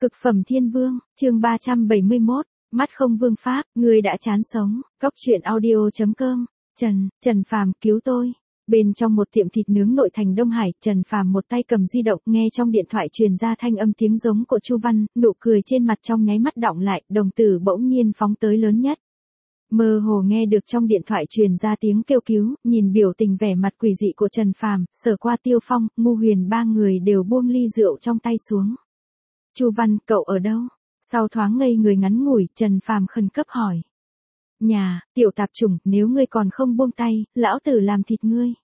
Cực phẩm thiên vương, chương 371, mắt không vương pháp, người đã chán sống, góc truyện audio.com, Trần Phàm cứu tôi. Bên trong một tiệm thịt nướng nội thành Đông Hải, Trần Phàm một tay cầm di động, nghe trong điện thoại truyền ra thanh âm tiếng giống của Chu Văn, nụ cười trên mặt trong nháy mắt đọng lại, đồng tử bỗng nhiên phóng tới lớn nhất. Mơ hồ nghe được trong điện thoại truyền ra tiếng kêu cứu, nhìn biểu tình vẻ mặt quỷ dị của Trần Phàm, Sở Qua, Tiêu Phong, Ngu Huyền ba người đều buông ly rượu trong tay xuống. Chu Văn, cậu ở đâu? Sau thoáng ngây người ngắn ngủi, Trần Phàm khẩn cấp hỏi. Nhà, tiểu tạp chủng, nếu ngươi còn không buông tay, lão tử làm thịt ngươi.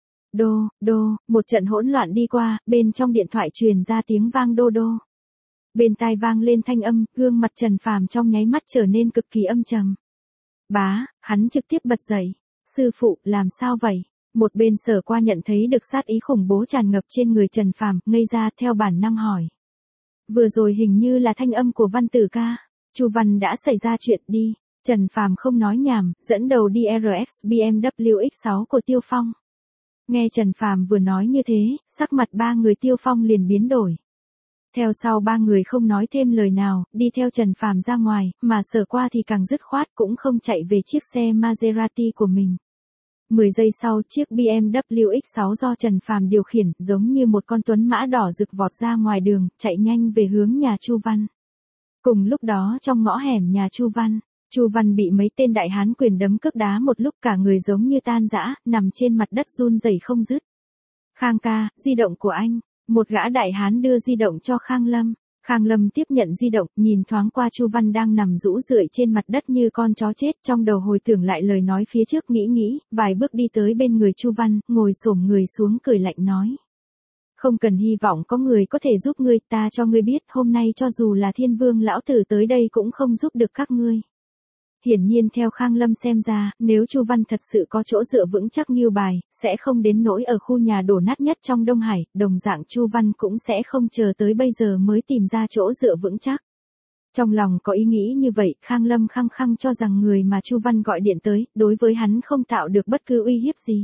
Một trận hỗn loạn đi qua, bên trong điện thoại truyền ra tiếng vang đô đô. Bên tai vang lên thanh âm, gương mặt Trần Phàm trong nháy mắt trở nên cực kỳ âm trầm. Hắn trực tiếp bật dậy. Sư phụ, làm sao vậy? Một bên Sở Qua nhận thấy được sát ý khủng bố tràn ngập trên người Trần Phàm, ngây ra theo bản năng hỏi. Vừa rồi hình như là thanh âm của Văn Tử ca. Chu Văn đã xảy ra chuyện đi. Trần Phàm không nói nhảm, dẫn đầu đi RX BMW X6 của Tiêu Phong. Nghe Trần Phàm vừa nói như thế, sắc mặt ba người Tiêu Phong liền biến đổi. Theo sau ba người không nói thêm lời nào, đi theo Trần Phàm ra ngoài, mà Sở Qua thì càng dứt khoát cũng không chạy về chiếc xe Maserati của mình. 10 giây sau, chiếc BMW X6 do Trần Phàm điều khiển, giống như một con tuấn mã đỏ rực vọt ra ngoài đường, chạy nhanh về hướng nhà Chu Văn. Cùng lúc đó trong ngõ hẻm nhà Chu Văn bị mấy tên đại hán quyền đấm cước đá một lúc, cả người giống như tan rã, nằm trên mặt đất run rẩy không dứt. Khang ca, di động của anh. Một gã đại hán đưa di động cho Khang Lâm. Khang Lâm tiếp nhận di động, nhìn thoáng qua Chu Văn đang nằm rũ rượi trên mặt đất như con chó chết, trong đầu hồi tưởng lại lời nói phía trước, nghĩ, vài bước đi tới bên người Chu Văn, ngồi xổm người xuống cười lạnh nói. Không cần hy vọng có người có thể giúp ngươi, ta cho ngươi biết, hôm nay cho dù là Thiên Vương lão tử tới đây cũng không giúp được các ngươi. Hiển nhiên theo Khang Lâm xem ra, nếu Chu Văn thật sự có chỗ dựa vững chắc nghiêu bài, sẽ không đến nỗi ở khu nhà đổ nát nhất trong Đông Hải, đồng dạng Chu Văn cũng sẽ không chờ tới bây giờ mới tìm ra chỗ dựa vững chắc. Trong lòng có ý nghĩ như vậy, Khang Lâm khăng khăng cho rằng người mà Chu Văn gọi điện tới, đối với hắn không tạo được bất cứ uy hiếp gì.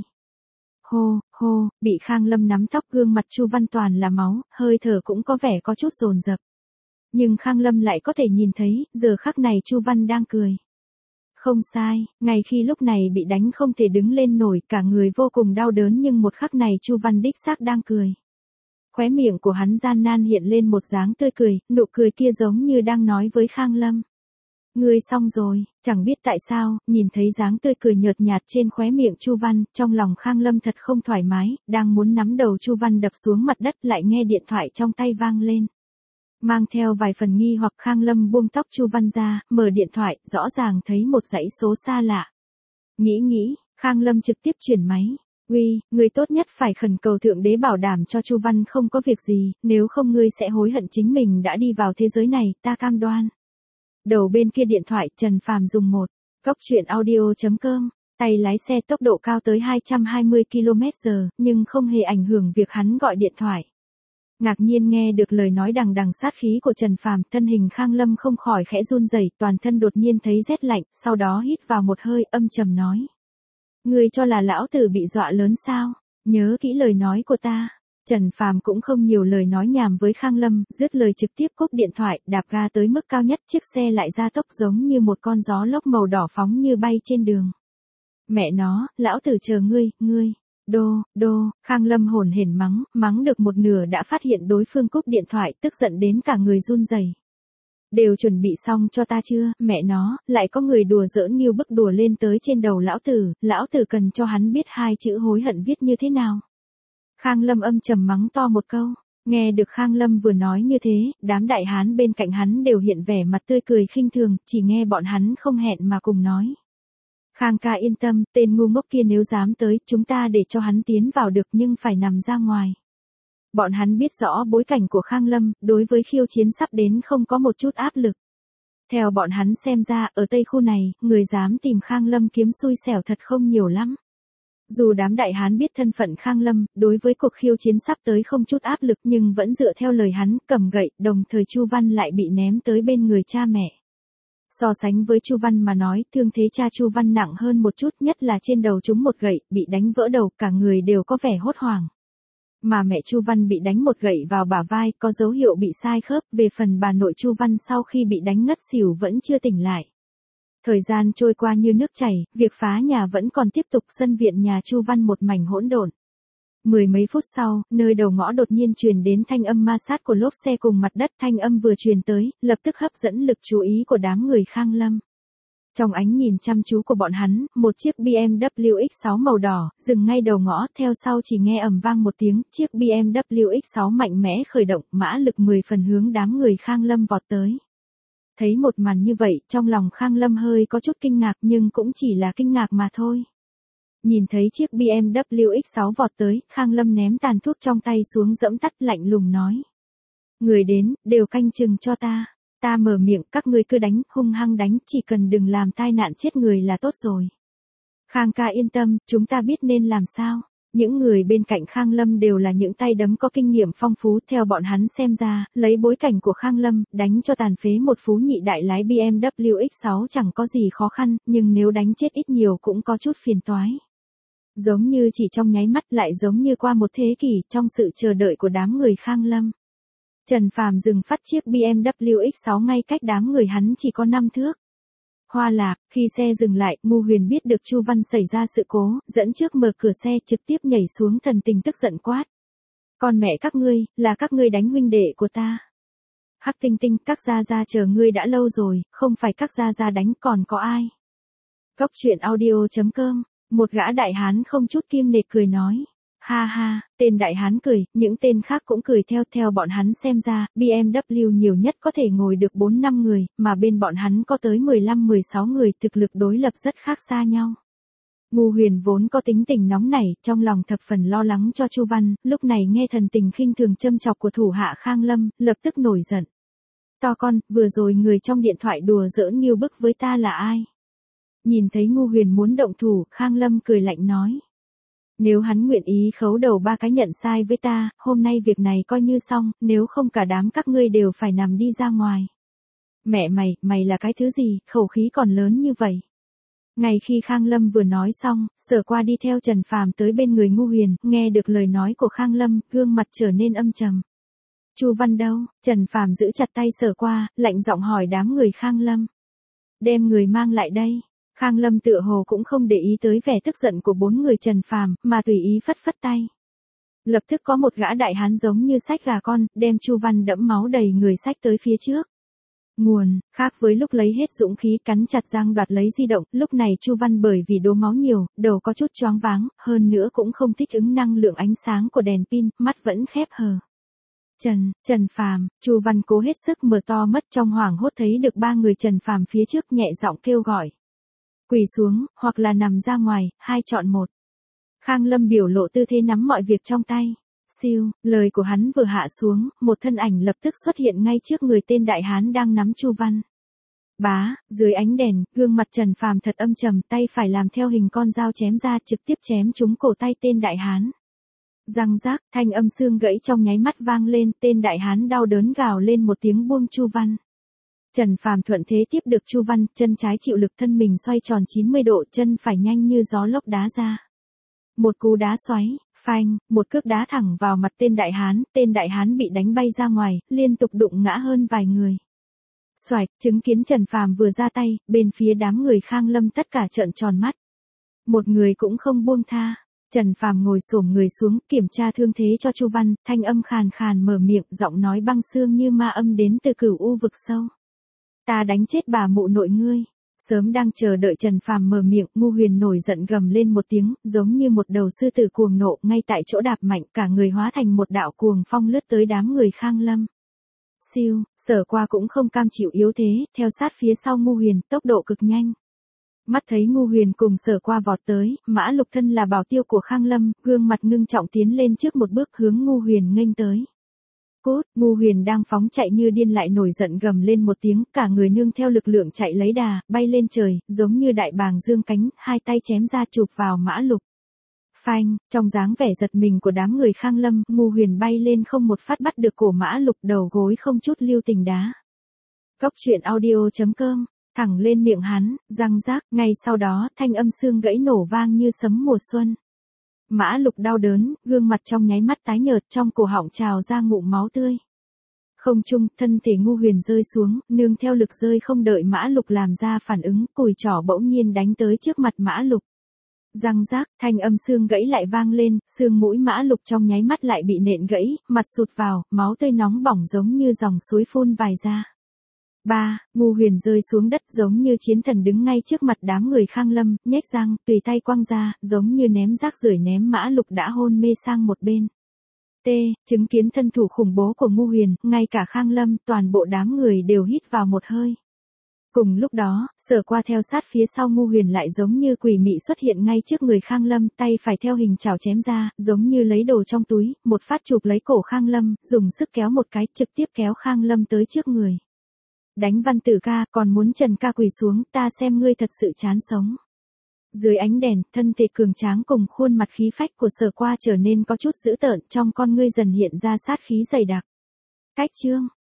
Hô, bị Khang Lâm nắm tóc, gương mặt Chu Văn toàn là máu, hơi thở cũng có vẻ có chút dồn dập. Nhưng Khang Lâm lại có thể nhìn thấy, giờ khắc này Chu Văn đang cười. Không sai, ngay khi lúc này bị đánh không thể đứng lên nổi, cả người vô cùng đau đớn, nhưng một khắc này Chu Văn đích xác đang cười. Khóe miệng của hắn gian nan hiện lên một dáng tươi cười, nụ cười kia giống như đang nói với Khang Lâm. Ngươi xong rồi, chẳng biết tại sao, nhìn thấy dáng tươi cười nhợt nhạt trên khóe miệng Chu Văn, trong lòng Khang Lâm thật không thoải mái, đang muốn nắm đầu Chu Văn đập xuống mặt đất, lại nghe điện thoại trong tay vang lên. Mang theo vài phần nghi hoặc, Khang Lâm buông tóc Chu Văn ra, mở điện thoại, rõ ràng thấy một dãy số xa lạ. Nghĩ, Khang Lâm trực tiếp chuyển máy. Uy, người tốt nhất phải khẩn cầu Thượng Đế bảo đảm cho Chu Văn không có việc gì, nếu không ngươi sẽ hối hận chính mình đã đi vào thế giới này, ta cam đoan. Đầu bên kia điện thoại, Trần Phàm dùng một góc truyện audio.com, tay lái xe tốc độ cao tới 220 km/h, nhưng không hề ảnh hưởng việc hắn gọi điện thoại. Ngạc nhiên nghe được lời nói đằng đằng sát khí của Trần Phàm, thân hình Khang Lâm không khỏi khẽ run rẩy, toàn thân đột nhiên thấy rét lạnh, sau đó hít vào một hơi, âm trầm nói. Ngươi cho là lão tử bị dọa lớn sao? Nhớ kỹ lời nói của ta. Trần Phàm cũng không nhiều lời nói nhảm với Khang Lâm, dứt lời trực tiếp cúp điện thoại, đạp ga tới mức cao nhất, chiếc xe lại gia tốc giống như một con gió lốc màu đỏ phóng như bay trên đường. Mẹ nó, lão tử chờ ngươi. Khang Lâm hổn hển mắng được một nửa đã phát hiện đối phương cúp điện thoại, tức giận đến cả người run rẩy. Đều chuẩn bị xong cho ta chưa, mẹ nó, lại có người đùa giỡn nghiêu bức đùa lên tới trên đầu lão tử cần cho hắn biết hai chữ hối hận viết như thế nào. Khang Lâm âm trầm mắng to một câu, nghe được Khang Lâm vừa nói như thế, đám đại hán bên cạnh hắn đều hiện vẻ mặt tươi cười khinh thường, chỉ nghe bọn hắn không hẹn mà cùng nói. Khang ca yên tâm, tên ngu ngốc kia nếu dám tới, chúng ta để cho hắn tiến vào được nhưng phải nằm ra ngoài. Bọn hắn biết rõ bối cảnh của Khang Lâm, đối với khiêu chiến sắp đến không có một chút áp lực. Theo bọn hắn xem ra, ở Tây khu này, người dám tìm Khang Lâm kiếm xui xẻo thật không nhiều lắm. Dù đám đại hán biết thân phận Khang Lâm, đối với cuộc khiêu chiến sắp tới không chút áp lực, nhưng vẫn dựa theo lời hắn, cầm gậy, đồng thời Chu Văn lại bị ném tới bên người cha mẹ. So sánh với Chu Văn mà nói, thương thế cha Chu Văn nặng hơn một chút, nhất là trên đầu trúng một gậy, bị đánh vỡ đầu, cả người đều có vẻ hốt hoảng. mà mẹ Chu Văn bị đánh một gậy vào bả vai, có dấu hiệu bị sai khớp. Về phần bà nội Chu Văn sau khi bị đánh ngất xỉu vẫn chưa tỉnh lại. Thời gian trôi qua như nước chảy, việc phá nhà vẫn còn tiếp tục, sân viện nhà Chu Văn một mảnh hỗn độn. Mười mấy phút sau, nơi đầu ngõ đột nhiên truyền đến thanh âm ma sát của lốp xe cùng mặt đất. Thanh âm vừa truyền tới, lập tức hấp dẫn lực chú ý của đám người Khang Lâm. Trong ánh nhìn chăm chú của bọn hắn, một chiếc BMW X6 màu đỏ, dừng ngay đầu ngõ, theo sau chỉ nghe ầm vang một tiếng, chiếc BMW X6 mạnh mẽ khởi động, mã lực 10 phần hướng đám người Khang Lâm vọt tới. Thấy một màn như vậy, trong lòng Khang Lâm hơi có chút kinh ngạc nhưng cũng chỉ là kinh ngạc mà thôi. Nhìn thấy chiếc BMW X6 vọt tới, Khang Lâm ném tàn thuốc trong tay xuống dẫm tắt, lạnh lùng nói. Người đến, đều canh chừng cho ta. Ta mở miệng, các ngươi cứ đánh, hung hăng đánh, chỉ cần đừng làm tai nạn chết người là tốt rồi. Khang ca yên tâm, chúng ta biết nên làm sao. Những người bên cạnh Khang Lâm đều là những tay đấm có kinh nghiệm phong phú, theo bọn hắn xem ra, lấy bối cảnh của Khang Lâm, đánh cho tàn phế một phú nhị đại lái BMW X6 chẳng có gì khó khăn, nhưng nếu đánh chết ít nhiều cũng có chút phiền toái. Giống như chỉ trong nháy mắt, lại giống như qua một thế kỷ, trong sự chờ đợi của đám người Khang Lâm. Trần Phàm dừng phát chiếc BMW X6 ngay cách đám người hắn chỉ có 5 thước. Hoa lạc, khi xe dừng lại, Ngô Huyền biết được Chu Văn xảy ra sự cố, dẫn trước mở cửa xe trực tiếp nhảy xuống, thần tình tức giận quát. Con mẹ các ngươi, là các ngươi đánh huynh đệ của ta. Hắc Tinh Tinh, các gia gia chờ ngươi đã lâu rồi, không phải các gia gia đánh còn có ai. Góc truyện audio.com, một gã đại hán không chút kiêng nể cười nói. Ha ha, tên đại hán cười, những tên khác cũng cười theo bọn hắn xem ra, BMW nhiều nhất có thể ngồi được 4-5 người, mà bên bọn hắn có tới 15-16 người, thực lực đối lập rất khác xa nhau. Ngô Huyền vốn có tính tình nóng nảy, trong lòng thập phần lo lắng cho Chu Văn, lúc này nghe thần tình khinh thường châm chọc của thủ hạ Khang Lâm, lập tức nổi giận. To con, vừa rồi người trong điện thoại đùa giỡn nghiêu bức với ta là ai? Nhìn thấy Ngô Huyền muốn động thủ, Khang Lâm cười lạnh nói. Nếu hắn nguyện ý khấu đầu 3 cái nhận sai với ta, hôm nay việc này coi như xong, nếu không cả đám các ngươi đều phải nằm đi ra ngoài. Mẹ mày là cái thứ gì, khẩu khí còn lớn như vậy. Ngay khi Khang Lâm vừa nói xong, Sở Qua đi theo Trần Phàm tới bên người Ngô Huyền, nghe được lời nói của Khang Lâm, gương mặt trở nên âm trầm. Chu Văn đâu? Trần Phàm giữ chặt tay Sở Qua, lạnh giọng hỏi đám người Khang Lâm. Đem người mang lại đây. Khang Lâm tựa hồ cũng không để ý tới vẻ tức giận của 4 người Trần Phàm, mà tùy ý phất phất tay. Lập tức có một gã đại hán giống như xách gà con, đem Chu Văn đẫm máu đầy người xách tới phía trước. Nguồn, khác với lúc lấy hết dũng khí cắn chặt răng đoạt lấy di động, lúc này Chu Văn bởi vì đổ máu nhiều, đầu có chút choáng váng, hơn nữa cũng không thích ứng năng lượng ánh sáng của đèn pin, mắt vẫn khép hờ. Trần Phàm, Chu Văn cố hết sức mở to mắt, trong hoảng hốt thấy được 3 người Trần Phàm phía trước, nhẹ giọng kêu gọi. Quỳ xuống, hoặc là nằm ra ngoài, hai chọn một. Khang Lâm biểu lộ tư thế nắm mọi việc trong tay. Siêu, lời của hắn vừa hạ xuống, một thân ảnh lập tức xuất hiện ngay trước người tên đại hán đang nắm Chu Văn. Bá, dưới ánh đèn, gương mặt Trần Phàm thật âm trầm, tay phải làm theo hình con dao chém ra, trực tiếp chém trúng cổ tay tên đại hán. Răng rác, thanh âm xương gãy trong nháy mắt vang lên, tên đại hán đau đớn gào lên một tiếng buông Chu Văn. Trần Phàm thuận thế tiếp được Chu Văn, chân trái chịu lực thân mình xoay tròn 90 độ, chân phải nhanh như gió lốc đá ra. Một cú đá xoáy, phanh, một cước đá thẳng vào mặt tên đại hán bị đánh bay ra ngoài, liên tục đụng ngã hơn vài người. Xoạch, chứng kiến Trần Phàm vừa ra tay, bên phía đám người Khang Lâm tất cả trợn tròn mắt. Một người cũng không buông tha. Trần Phàm ngồi xổm người xuống, kiểm tra thương thế cho Chu Văn, thanh âm khàn khàn mở miệng, giọng nói băng xương như ma âm đến từ cửu u vực sâu. Ta đánh chết bà mụ nội ngươi. Sớm đang chờ đợi Trần Phàm mở miệng, Ngô Huyền nổi giận gầm lên một tiếng, giống như một đầu sư tử cuồng nộ, ngay tại chỗ đạp mạnh, cả người hóa thành một đạo cuồng phong lướt tới đám người Khang Lâm. Siêu, Sở Qua cũng không cam chịu yếu thế, theo sát phía sau Ngô Huyền, tốc độ cực nhanh. Mắt thấy Ngô Huyền cùng Sở Qua vọt tới, Mã Lục thân là bảo tiêu của Khang Lâm, gương mặt ngưng trọng tiến lên trước một bước hướng Ngô Huyền nghênh tới. Cút, Ngô Huyền đang phóng chạy như điên lại nổi giận gầm lên một tiếng, cả người nương theo lực lượng chạy lấy đà, bay lên trời, giống như đại bàng dương cánh, hai tay chém ra chụp vào Mã Lục. Phanh, trong dáng vẻ giật mình của đám người Khang Lâm, Ngô Huyền bay lên không một phát bắt được cổ Mã Lục, đầu gối không chút lưu tình đá. Góc truyện audio.com, thẳng lên miệng hắn, răng rác, ngay sau đó, thanh âm xương gãy nổ vang như sấm mùa xuân. Mã Lục đau đớn, gương mặt trong nháy mắt tái nhợt, trong cổ họng trào ra ngụm máu tươi. Không trung, thân thể Ngu Huyền rơi xuống, nương theo lực rơi không đợi Mã Lục làm ra phản ứng, cùi trỏ bỗng nhiên đánh tới trước mặt Mã Lục. Răng rác, thanh âm xương gãy lại vang lên, xương mũi Mã Lục trong nháy mắt lại bị nện gãy, mặt sụt vào, máu tươi nóng bỏng giống như dòng suối phun vài ra. Ngu Huyền rơi xuống đất giống như chiến thần đứng ngay trước mặt đám người Khang Lâm, nhếch răng, tùy tay quăng ra, giống như ném rác rưởi ném Mã Lục đã hôn mê sang một bên. Chứng kiến thân thủ khủng bố của Ngu Huyền, ngay cả Khang Lâm, toàn bộ đám người đều hít vào một hơi. Cùng lúc đó, Sở Qua theo sát phía sau Ngu Huyền lại giống như quỷ mị xuất hiện ngay trước người Khang Lâm, tay phải theo hình chảo chém ra, giống như lấy đồ trong túi, một phát chụp lấy cổ Khang Lâm, dùng sức kéo một cái, trực tiếp kéo Khang Lâm tới trước người. Đánh Văn Tử ca, còn muốn Trần ca quỳ xuống, ta xem ngươi thật sự chán sống. Dưới ánh đèn, thân thể cường tráng cùng khuôn mặt khí phách của Sở Qua trở nên có chút dữ tợn, trong con ngươi dần hiện ra sát khí dày đặc. Cách chương